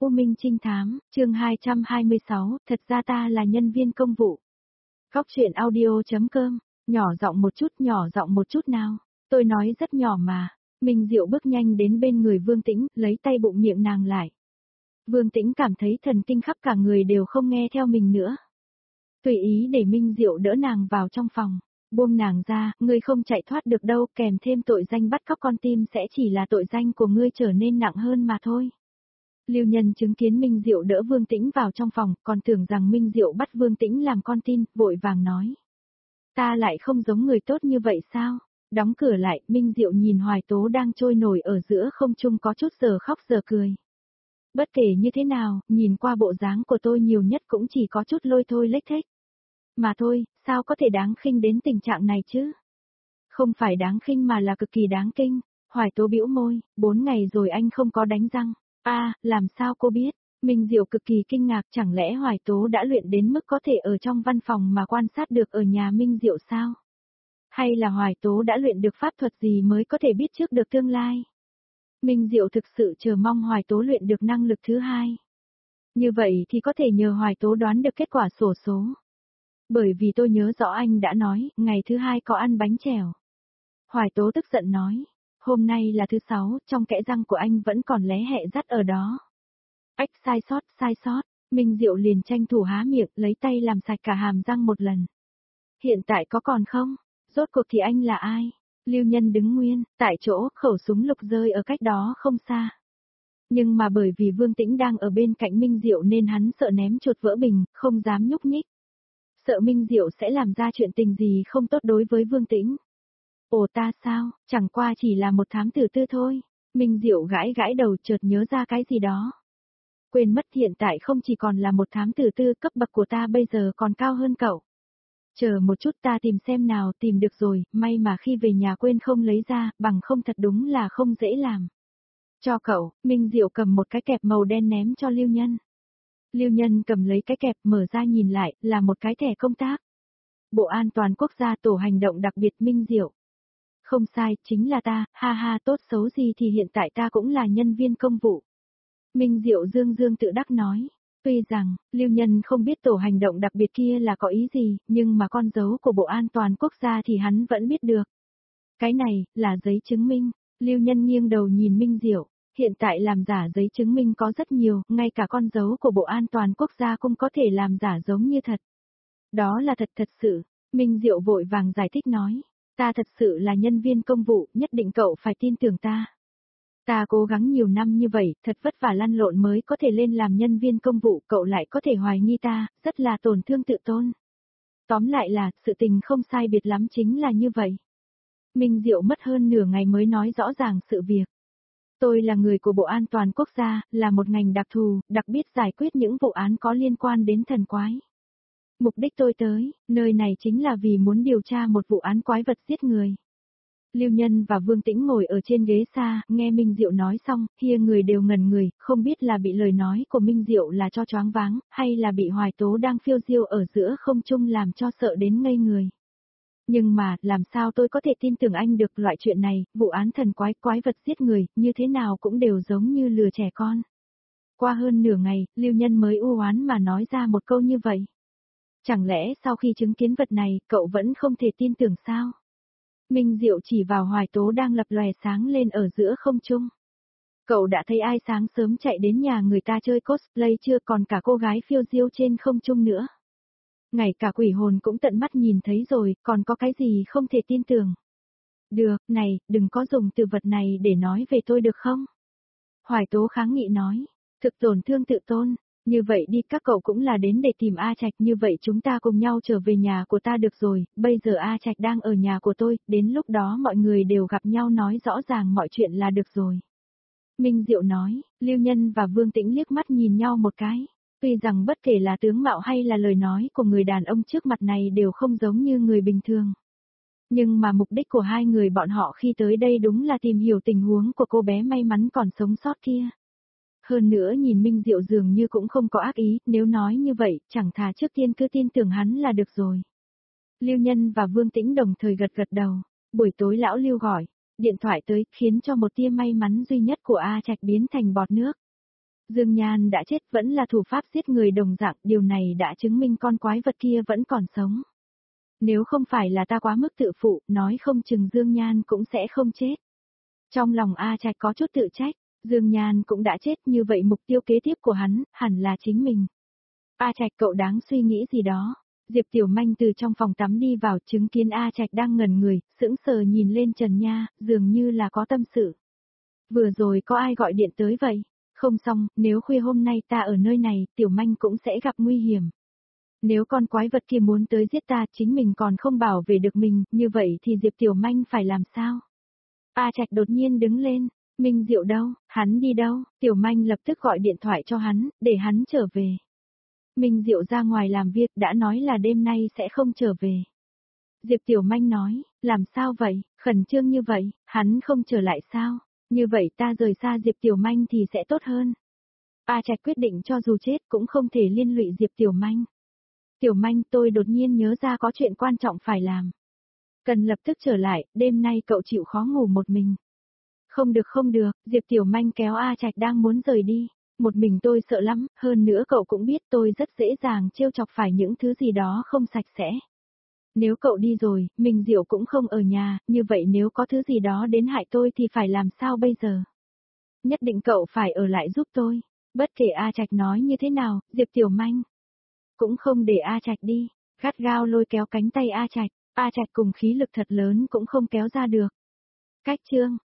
U Minh Trinh Thám, chương 226, thật ra ta là nhân viên công vụ. Góc truyện audio.com, nhỏ giọng một chút nào. Tôi nói rất nhỏ mà. Minh Diệu bước nhanh đến bên người Vương Tĩnh, lấy tay bụng miệng nàng lại. Vương Tĩnh cảm thấy thần kinh khắp cả người đều không nghe theo mình nữa. Tùy ý để Minh Diệu đỡ nàng vào trong phòng. Buông nàng ra, ngươi không chạy thoát được đâu, kèm thêm tội danh bắt cóc con tim sẽ chỉ là tội danh của ngươi trở nên nặng hơn mà thôi. Lưu Nhân chứng kiến Minh Diệu đỡ Vương Tĩnh vào trong phòng, còn tưởng rằng Minh Diệu bắt Vương Tĩnh làm con tin, vội vàng nói. Ta lại không giống người tốt như vậy sao? Đóng cửa lại, Minh Diệu nhìn Hoài Tố đang trôi nổi ở giữa không trung có chút giờ khóc giờ cười. Bất kể như thế nào, nhìn qua bộ dáng của tôi nhiều nhất cũng chỉ có chút lôi thôi lếch thếch. Mà thôi, sao có thể đáng khinh đến tình trạng này chứ? Không phải đáng khinh mà là cực kỳ đáng kinh. Hoài Tố bĩu môi, 4 ngày rồi anh không có đánh răng. Làm sao cô biết? Minh Diệu cực kỳ kinh ngạc, chẳng lẽ Hoài Tố đã luyện đến mức có thể ở trong văn phòng mà quan sát được ở nhà Minh Diệu sao? Hay là Hoài Tố đã luyện được pháp thuật gì mới có thể biết trước được tương lai? Minh Diệu thực sự chờ mong Hoài Tố luyện được năng lực thứ hai. Như vậy thì có thể nhờ Hoài Tố đoán được kết quả xổ số. Bởi vì tôi nhớ rõ anh đã nói, ngày thứ hai có ăn bánh chèo. Hoài Tố tức giận nói, hôm nay là thứ 6, trong kẽ răng của anh vẫn còn lé hẹ dắt ở đó. Ách, sai sót, Minh Diệu liền tranh thủ há miệng, lấy tay làm sạch cả hàm răng một lần. Hiện tại có còn không? Rốt cuộc thì anh là ai? Lưu Nhân đứng nguyên, tại chỗ, khẩu súng lục rơi ở cách đó không xa. Nhưng mà bởi vì Vương Tĩnh đang ở bên cạnh Minh Diệu nên hắn sợ ném chuột vỡ bình, không dám nhúc nhích. Sợ Minh Diệu sẽ làm ra chuyện tình gì không tốt đối với Vương Tĩnh. Ồ ta sao, chẳng qua chỉ là một thám tử tư thôi. Minh Diệu gãi đầu chợt nhớ ra cái gì đó. Quên mất hiện tại không chỉ còn là một thám tử tư, cấp bậc của ta bây giờ còn cao hơn cậu. Chờ một chút ta tìm xem nào, tìm được rồi, may mà khi về nhà quên không lấy ra, bằng không thật đúng là không dễ làm. Cho cậu, Minh Diệu cầm một cái kẹp màu đen ném cho Lưu Nhân. Lưu Nhân cầm lấy cái kẹp mở ra nhìn lại, là một cái thẻ công tác. Bộ An toàn Quốc gia tổ hành động đặc biệt Minh Diệu. Không sai, chính là ta, ha tốt xấu gì thì hiện tại ta cũng là nhân viên công vụ. Minh Diệu dương tự đắc nói. Tuy rằng, Lưu Nhân không biết tổ hành động đặc biệt kia là có ý gì, nhưng mà con dấu của Bộ An toàn Quốc gia thì hắn vẫn biết được. Cái này, là giấy chứng minh. Lưu Nhân nghiêng đầu nhìn Minh Diệu. Hiện tại làm giả giấy chứng minh có rất nhiều, ngay cả con dấu của Bộ An toàn Quốc gia cũng có thể làm giả giống như thật. Đó là thật sự. Minh Diệu vội vàng giải thích nói. Ta thật sự là nhân viên công vụ, nhất định cậu phải tin tưởng ta. Ta cố gắng nhiều năm như vậy, thật vất vả lăn lộn mới có thể lên làm nhân viên công vụ, cậu lại có thể hoài nghi ta, rất là tổn thương tự tôn. Tóm lại là, sự tình không sai biệt lắm chính là như vậy. Minh Diệu mất hơn nửa ngày mới nói rõ ràng sự việc. Tôi là người của Bộ An toàn Quốc gia, là một ngành đặc thù, đặc biệt giải quyết những vụ án có liên quan đến thần quái. Mục đích tôi tới, nơi này chính là vì muốn điều tra một vụ án quái vật giết người. Lưu Nhân và Vương Tĩnh ngồi ở trên ghế xa, nghe Minh Diệu nói xong, kia người đều ngẩn người, không biết là bị lời nói của Minh Diệu là cho choáng váng, hay là bị Hoài Tố đang phiêu diêu ở giữa không trung làm cho sợ đến ngây người. Nhưng mà, làm sao tôi có thể tin tưởng anh được loại chuyện này, vụ án thần quái vật giết người, như thế nào cũng đều giống như lừa trẻ con. Qua hơn nửa ngày, Lưu Nhân mới u oán mà nói ra một câu như vậy. Chẳng lẽ sau khi chứng kiến vật này, cậu vẫn không thể tin tưởng sao? Minh Diệu chỉ vào Hoài Tố đang lập lòe sáng lên ở giữa không trung. Cậu đã thấy ai sáng sớm chạy đến nhà người ta chơi cosplay chưa, còn cả cô gái phiêu diêu trên không trung nữa. Ngay cả quỷ hồn cũng tận mắt nhìn thấy rồi, còn có cái gì không thể tin tưởng. Được, này, đừng có dùng từ vật này để nói về tôi được không? Hoài Tố kháng nghị nói, thực tổn thương tự tôn. Như vậy đi, các cậu cũng là đến để tìm A Trạch, như vậy chúng ta cùng nhau trở về nhà của ta được rồi, bây giờ A Trạch đang ở nhà của tôi, đến lúc đó mọi người đều gặp nhau nói rõ ràng mọi chuyện là được rồi. Minh Diệu nói, Lưu Nhân và Vương Tĩnh liếc mắt nhìn nhau một cái, tuy rằng bất kể là tướng mạo hay là lời nói của người đàn ông trước mặt này đều không giống như người bình thường. Nhưng mà mục đích của hai người bọn họ khi tới đây đúng là tìm hiểu tình huống của cô bé may mắn còn sống sót kia. Hơn nữa nhìn Minh Diệu dường như cũng không có ác ý, nếu nói như vậy, chẳng thà trước tiên cứ tin tưởng hắn là được rồi. Lưu Nhân và Vương Tĩnh đồng thời gật đầu. Buổi tối lão Lưu gọi, điện thoại tới, khiến cho một tia may mắn duy nhất của A Trạch biến thành bọt nước. Dương Nhan đã chết vẫn là thủ pháp giết người đồng dạng, điều này đã chứng minh con quái vật kia vẫn còn sống. Nếu không phải là ta quá mức tự phụ, nói không chừng Dương Nhan cũng sẽ không chết. Trong lòng A Trạch có chút tự trách, Dương Nhan cũng đã chết, như vậy mục tiêu kế tiếp của hắn, hẳn là chính mình. A Trạch, cậu đáng suy nghĩ gì đó. Diệp Tiểu Manh từ trong phòng tắm đi vào, chứng kiến A Trạch đang ngẩn người, sững sờ nhìn lên trần nhà, dường như là có tâm sự. Vừa rồi có ai gọi điện tới vậy? Không xong, nếu khuya hôm nay ta ở nơi này, Tiểu Manh cũng sẽ gặp nguy hiểm. Nếu con quái vật kia muốn tới giết ta, chính mình còn không bảo vệ được mình, như vậy thì Diệp Tiểu Manh phải làm sao? A Trạch đột nhiên đứng lên, Minh Diệu đâu, hắn đi đâu? Tiểu Manh lập tức gọi điện thoại cho hắn, để hắn trở về. Minh Diệu ra ngoài làm việc, đã nói là đêm nay sẽ không trở về. Diệp Tiểu Manh nói, làm sao vậy, khẩn trương như vậy, hắn không trở lại sao? Như vậy ta rời xa Diệp Tiểu Manh thì sẽ tốt hơn. A Trạch quyết định cho dù chết cũng không thể liên lụy Diệp Tiểu Manh. Tiểu Manh, tôi đột nhiên nhớ ra có chuyện quan trọng phải làm. Cần lập tức trở lại, đêm nay cậu chịu khó ngủ một mình. Không được không được, Diệp Tiểu Manh kéo A Trạch đang muốn rời đi. Một mình tôi sợ lắm, hơn nữa cậu cũng biết tôi rất dễ dàng trêu chọc phải những thứ gì đó không sạch sẽ. Nếu cậu đi rồi, mình Diệu cũng không ở nhà, như vậy nếu có thứ gì đó đến hại tôi thì phải làm sao bây giờ? Nhất định cậu phải ở lại giúp tôi. Bất kể A Trạch nói như thế nào, Diệp Tiểu Manh cũng không để A Trạch đi, gắt gao lôi kéo cánh tay A Trạch cùng khí lực thật lớn cũng không kéo ra được. Cách chương